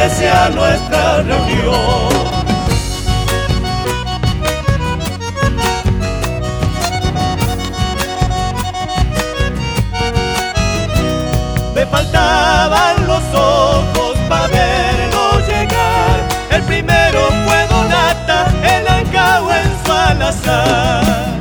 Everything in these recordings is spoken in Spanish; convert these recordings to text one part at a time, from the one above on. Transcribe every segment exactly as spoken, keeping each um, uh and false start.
desea nuestra reunión. Me faltaban los ojos para verlo llegar. El primero fue Donata, el Ancao en Salazar.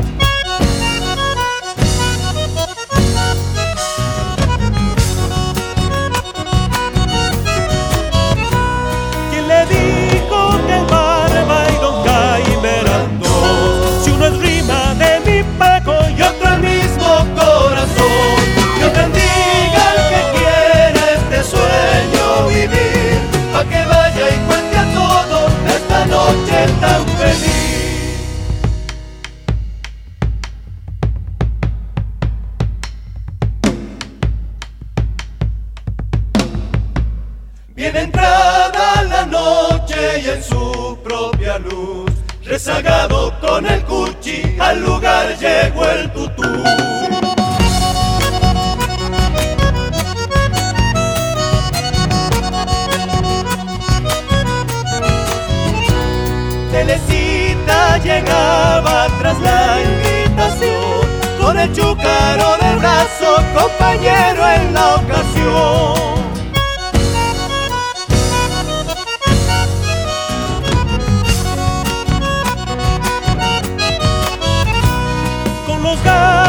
¿Quién le dijo que el Barba y Don Jaime eran dos? Si uno es rima de mi Paco y otro el mismo corazón. Dios bendiga al que quiera este sueño vivir, pa' que vaya y cuente a todos esta noche tan feliz. Bien entrada la noche y en su propia luz, rezagado con el cuchi, al lugar llegó el tutú. Telecita llegaba tras la invitación, con el chúcaro de brazo, compañero en la ocasión. Con los